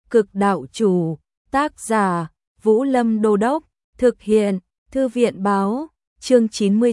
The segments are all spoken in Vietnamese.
Cực đạo chủ, tác giả, Vũ Lâm Đô Đốc, thực hiện, Thư viện báo, chương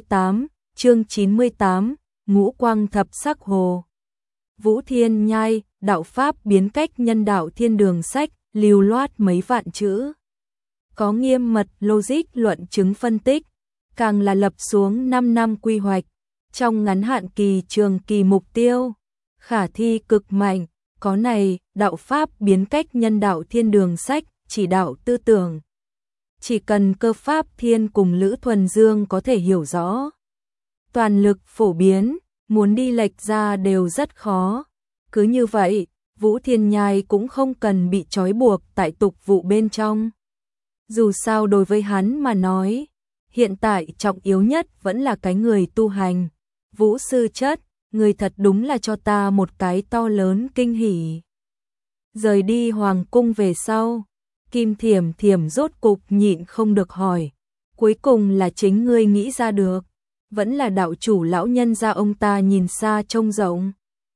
98, Ngũ Quang Thập Sắc Hồ. Vũ Thiên Nhai, đạo pháp biến cách nhân đạo thiên đường sách, lưu loát mấy vạn chữ. Có nghiêm mật logic luận chứng phân tích, càng là lập xuống 5 năm quy hoạch, trong ngắn hạn kỳ trường kỳ mục tiêu, khả thi cực mạnh, có này, đạo pháp biến cách nhân đạo thiên đường sách, chỉ đạo tư tưởng. Chỉ cần Cơ Pháp Thiên cùng Lữ Thuần Dương có thể hiểu rõ, toàn lực phổ biến, muốn đi lệch ra đều rất khó. Cứ như vậy, Vũ Thiên Nhai cũng không cần bị trói buộc tại tục vụ bên trong. Dù sao đối với hắn mà nói, hiện tại trọng yếu nhất vẫn là cái người tu hành. Vũ sư chất, người thật đúng là cho ta một cái to lớn kinh hỉ. Rời đi hoàng cung về sau, Kim Thiểm Thiểm rốt cục nhịn không được hỏi, cuối cùng là chính ngươi nghĩ ra được, vẫn là đạo chủ lão nhân gia ông ta nhìn xa trông rộng.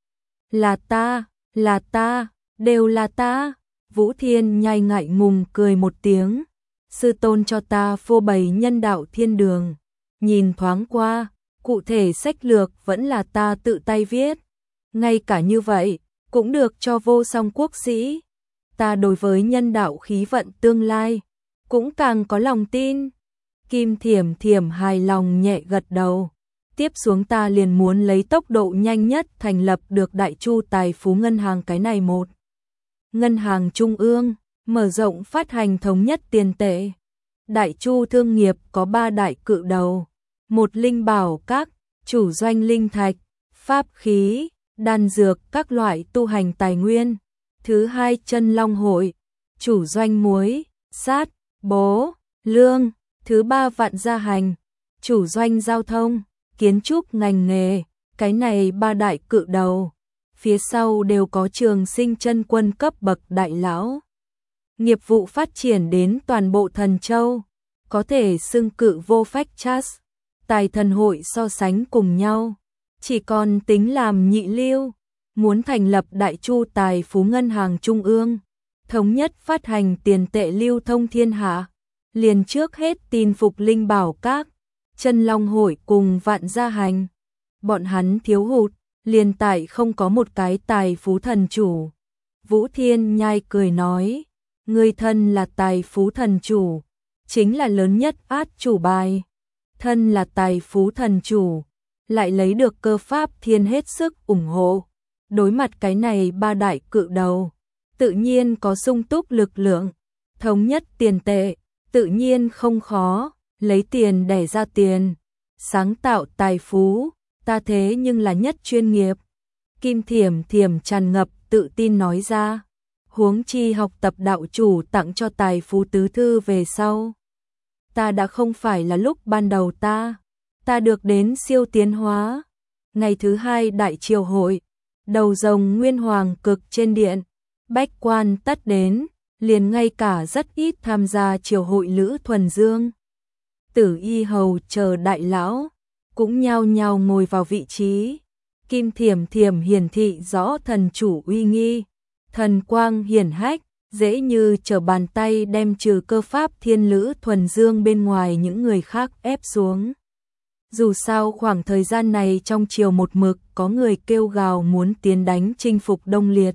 Là ta, đều là ta. Vũ Thiên Nhai ngại ngùng cười một tiếng, sư tôn cho ta phô bày nhân đạo thiên đường, nhìn thoáng qua, cụ thể sách lược vẫn là ta tự tay viết, ngay cả như vậy, cũng được cho vô song quốc sĩ. Ta đối với nhân đạo khí vận tương lai, cũng càng có lòng tin. Kim Thiểm Thiểm hài lòng nhẹ gật đầu. Tiếp xuống ta liền muốn lấy tốc độ nhanh nhất thành lập được Đại Chu Tài Phú Ngân hàng, cái này một ngân hàng trung ương, mở rộng phát hành thống nhất tiền tệ. Đại Chu thương nghiệp có 3 đại cự đầu, một linh bảo các, chủ doanh linh thạch, pháp khí, đan dược các loại tu hành tài nguyên. Thứ hai Chân Long hội, chủ doanh muối, sát, bố, lương. Thứ ba Vạn Gia hành, chủ doanh giao thông, kiến trúc ngành nghề. Cái này 3 đại cự đầu, phía sau đều có Trường Sinh chân quân cấp bậc đại lão. Nghiệp vụ phát triển đến toàn bộ Thần Châu, có thể xưng cự vô phách chas, tài thần hội so sánh cùng nhau, chỉ còn tính làm nhị lưu. Muốn thành lập Đại Chu Tài Phú Ngân hàng Trung ương, thống nhất phát hành tiền tệ lưu thông thiên hạ, liền trước hết tin phục linh bảo các, Chân Long hội cùng Vạn Gia hành. Bọn hắn thiếu hụt, liền tại không có một cái tài phú thần chủ. Vũ Thiên Nhai cười nói, người thân là tài phú thần chủ, chính là lớn nhất át chủ bài. Thân là tài phú thần chủ, lại lấy được Cơ Pháp Thiên hết sức ủng hộ. Đối mặt cái này 3 đại cự đầu, tự nhiên có sung túc lực lượng, thống nhất tiền tệ, tự nhiên không khó, lấy tiền đẻ ra tiền, sáng tạo tài phú, ta thế nhưng là nhất chuyên nghiệp. Kim Thiểm Thiểm tràn ngập tự tin nói ra, huống chi học tập đạo chủ tặng cho tài phú tứ thư về sau. Ta đã không phải là lúc ban đầu ta được đến siêu tiến hóa. Ngày thứ 2 đại triều hội, đầu rồng Nguyên Hoàng cực trên điện, bách quan tất đến, liền ngay cả rất ít tham gia triều hội Lữ Thuần Dương, Tử Y hầu chờ đại lão, cũng nhao nhao ngồi vào vị trí. Kim Thiểm Thiểm hiển thị rõ thần chủ uy nghi, thần quang hiển hách, dễ như trở bàn tay đem trừ Cơ Pháp Thiên Lữ Thuần Dương bên ngoài những người khác ép xuống. Dù sao khoảng thời gian này trong triều một mực có người kêu gào muốn tiến đánh chinh phục Đông Liệt.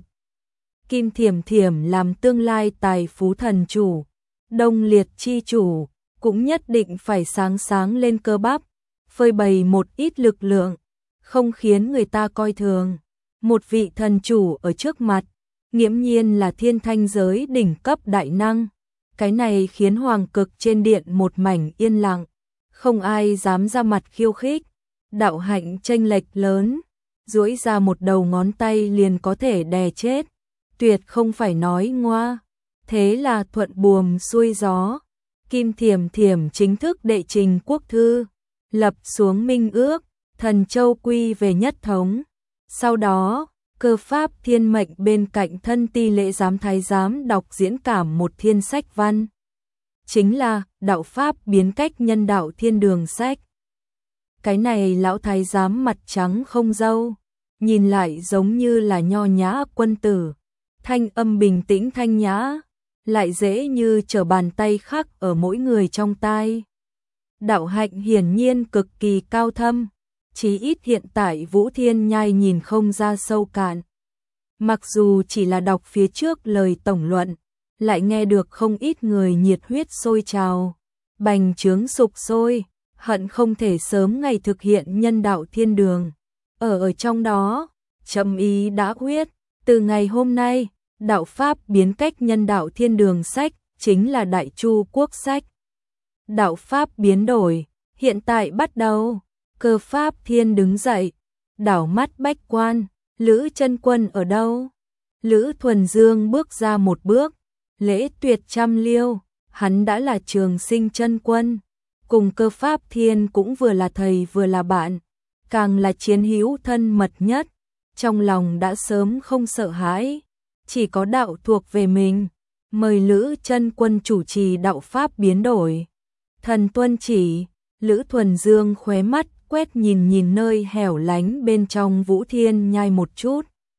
Kim Thiểm Thiểm làm tương lai tài phú thần chủ, Đông Liệt chi chủ, cũng nhất định phải sáng lên cơ bắp, phơi bày một ít lực lượng, không khiến người ta coi thường. Một vị thần chủ ở trước mặt, nghiễm nhiên là thiên thanh giới đỉnh cấp đại năng. Cái này khiến hoàng cực trên điện một mảnh yên lặng, không ai dám ra mặt khiêu khích. Đạo hạnh chênh lệch lớn, duỗi ra một đầu ngón tay liền có thể đè chết, tuyệt không phải nói ngoa. Thế là thuận buồm xuôi gió, Kim Thiểm Thiểm chính thức đệ trình quốc thư, lập xuống minh ước, Thần Châu quy về nhất thống. Sau đó, Cơ Pháp Thiên mệnh bên cạnh thân ti lễ giám thái giám đọc diễn cảm một thiên sách văn, chính là đạo pháp biến cách nhân đạo thiên đường sách. Cái này lão thái giám mặt trắng không râu, nhìn lại giống như là nho nhã quân tử, thanh âm bình tĩnh thanh nhã, lại dễ như trở bàn tay khắc ở mỗi người trong tai. Đạo hạnh hiển nhiên cực kỳ cao thâm, chí ít hiện tại Vũ Thiên Nhai nhìn không ra sâu cạn. Mặc dù chỉ là đọc phía trước lời tổng luận, lại nghe được không ít người nhiệt huyết sôi trào, bành trướng sục sôi, hận không thể sớm ngày thực hiện nhân đạo thiên đường. Ở trong đó, chậm ý đã quyết, từ ngày hôm nay, đạo Pháp biến cách nhân đạo thiên đường sách, chính là Đại Chu quốc sách. Đạo Pháp biến đổi, hiện tại bắt đầu. Cơ Pháp Thiên đứng dậy, đảo mắt bách quan, Lữ Chân Quân ở đâu? Lữ Thuần Dương bước ra một bước, lễ tuyệt trăm liêu, hắn đã là Trường Sinh Chân Quân, cùng Cơ Pháp Thiên cũng vừa là thầy vừa là bạn, càng là chiến hữu thân mật nhất, trong lòng đã sớm không sợ hãi, chỉ có đạo thuộc về mình, mời Lữ Chân Quân chủ trì đạo Pháp biến đổi. Thần tuân chỉ, Lữ Thuần Dương khóe mắt quét nhìn nơi hẻo lánh bên trong Vũ Thiên Nhai một chút.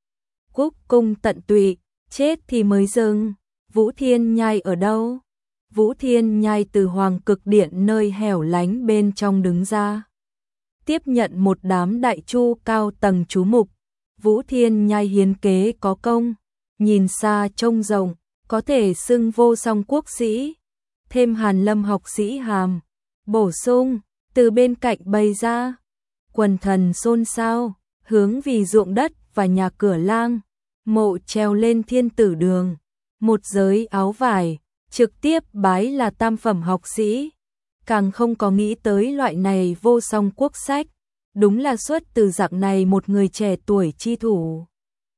Cúc cung tận tụy, chết thì mới dừng. Vũ Thiên Nhai ở đâu? Vũ Thiên Nhai từ Hoàng Cực Điện nơi hẻo lánh bên trong đứng ra, tiếp nhận một đám đại chu cao tầng chú mục. Vũ Thiên Nhai hiến kế có công, nhìn xa trông rộng, có thể xưng vô song quốc sĩ, thêm Hàn Lâm học sĩ hàm, bổ sung, từ bên cạnh bày ra. Quần thần xôn xao, hướng vì ruộng đất và nhà cửa lang, mộ treo lên thiên tử đường, một giới áo vải, trực tiếp bái là tam phẩm học sĩ, càng không có nghĩ tới loại này vô song quốc sách, đúng là xuất từ dạng này một người trẻ tuổi chi thủ.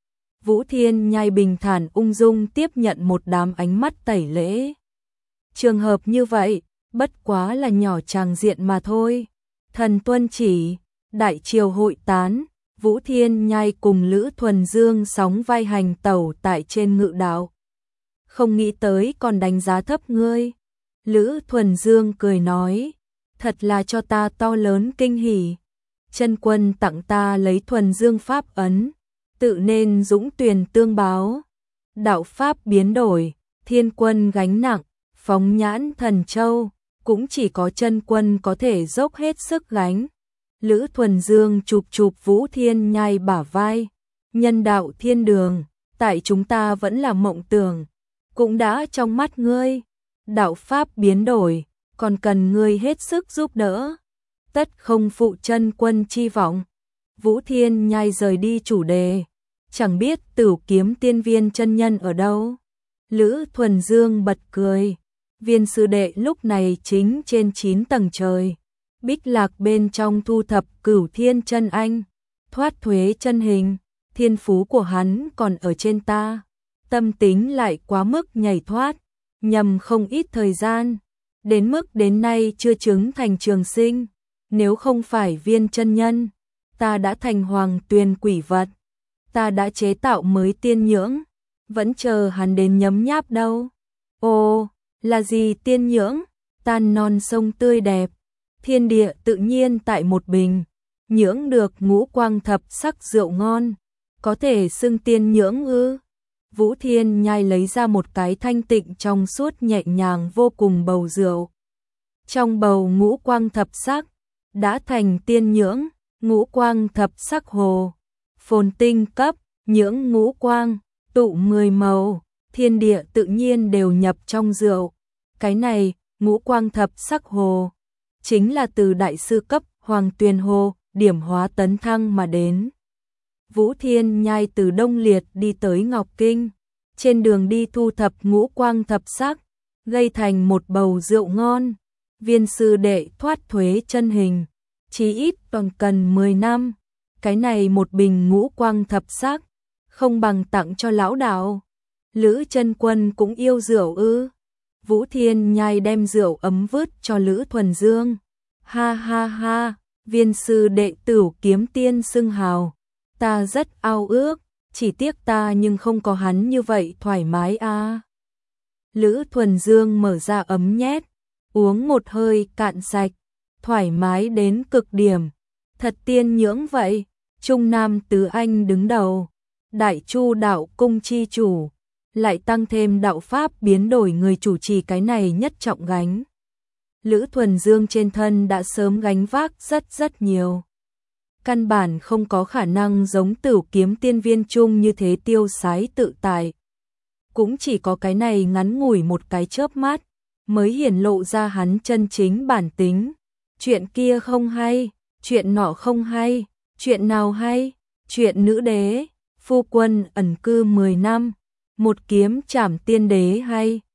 Vũ Thiên Nhai bình thản ung dung tiếp nhận một đám ánh mắt tẩy lễ. Trường hợp như vậy, bất quá là nhỏ tràng diện mà thôi. Thần tuân chỉ, đại triều hội tán, Vũ Thiên Nhai cùng Lữ Thuần Dương sóng vai hành tẩu tại trên ngự đạo. Không nghĩ tới còn đánh giá thấp ngươi. Lữ Thuần Dương cười nói, thật là cho ta to lớn kinh hỉ. Chân quân tặng ta lấy Thuần Dương pháp ấn, tự nên dũng tuyền tương báo. Đạo pháp biến đổi, thiên quân gánh nặng, phóng nhãn thần châu, cũng chỉ có chân quân có thể dốc hết sức gánh. Lữ Thuần Dương chụp Vũ Thiên Nhai bả vai, nhân đạo thiên đường, tại chúng ta vẫn là mộng tưởng, cũng đã trong mắt ngươi. Đạo pháp biến đổi, còn cần ngươi hết sức giúp đỡ, tất không phụ chân quân chi vọng. Vũ Thiên Nhai rời đi chủ đề, chẳng biết Tửu Kiếm Tiên Viên chân nhân ở đâu. Lữ Thuần Dương bật cười, Viên sư đệ lúc này chính trên 9 tầng trời, Bích Lạc bên trong thu thập Cửu Thiên chân anh, thoát thuế chân hình, thiên phú của hắn còn ở trên ta, tâm tính lại quá mức nhảy thoát, nhầm không ít thời gian, đến mức đến nay chưa chứng thành trường sinh, nếu không phải Viên chân nhân, ta đã thành hoàng tuyền quỷ vật, ta đã chế tạo mới tiên nhưỡng, vẫn chờ hắn đến nhấm nháp đâu. Ồ, là gì tiên nhưỡng? Tan non sông tươi đẹp, thiên địa tự nhiên tại một bình, nhưỡng được ngũ quang thập sắc rượu ngon, có thể xưng tiên nhưỡng ư? Vũ Thiên Nhai lấy ra một cái thanh tịnh trong suốt nhẹ nhàng vô cùng bầu rượu. Trong bầu ngũ quang thập sắc, đã thành tiên nhưỡng, ngũ quang thập sắc hồ, phồn tinh cấp, nhưỡng ngũ quang, tụ 10 màu, thiên địa tự nhiên đều nhập trong rượu. Cái này, ngũ quang thập sắc hồ, chính là từ đại sư cấp Hoàng Tuyền Hồ, điểm hóa tấn thăng mà đến. Vũ Thiên Nhai từ Đông Liệt đi tới Ngọc Kinh, trên đường đi thu thập ngũ quang thập sắc, gây thành một bầu rượu ngon. Viên sư đệ thoát thuế chân hình, chí ít còn cần 10 năm, cái này một bình ngũ quang thập sắc, không bằng tặng cho lão đạo. Lữ Chân Quân cũng yêu rượu ư? Vũ Thiên Nhai đem rượu ấm vứt cho Lữ Thuần Dương. Ha ha ha, viên sư đệ Tửu Kiếm Tiên xưng hào, ta rất ao ước, chỉ tiếc ta nhưng không có hắn như vậy thoải mái a. Lữ Thuần Dương mở ra ấm nhét, uống một hơi cạn sạch, thoải mái đến cực điểm, thật tiên nhưỡng vậy. Trung Nam Tứ Anh đứng đầu, Đại Chu đạo cung chi chủ, lại tăng thêm đạo pháp biến đổi người chủ trì cái này nhất trọng gánh. Lữ Thuần Dương trên thân đã sớm gánh vác rất nhiều. Căn bản không có khả năng giống Tửu Kiếm Tiên Viên Trung như thế tiêu sái tự tại. Cũng chỉ có cái này ngắn ngủi một cái chớp mắt, mới hiển lộ ra hắn chân chính bản tính. Chuyện kia không hay, chuyện nọ không hay, chuyện nào hay, chuyện nữ đế, phu quân ẩn cư 10 năm, một kiếm trảm tiên đế hay,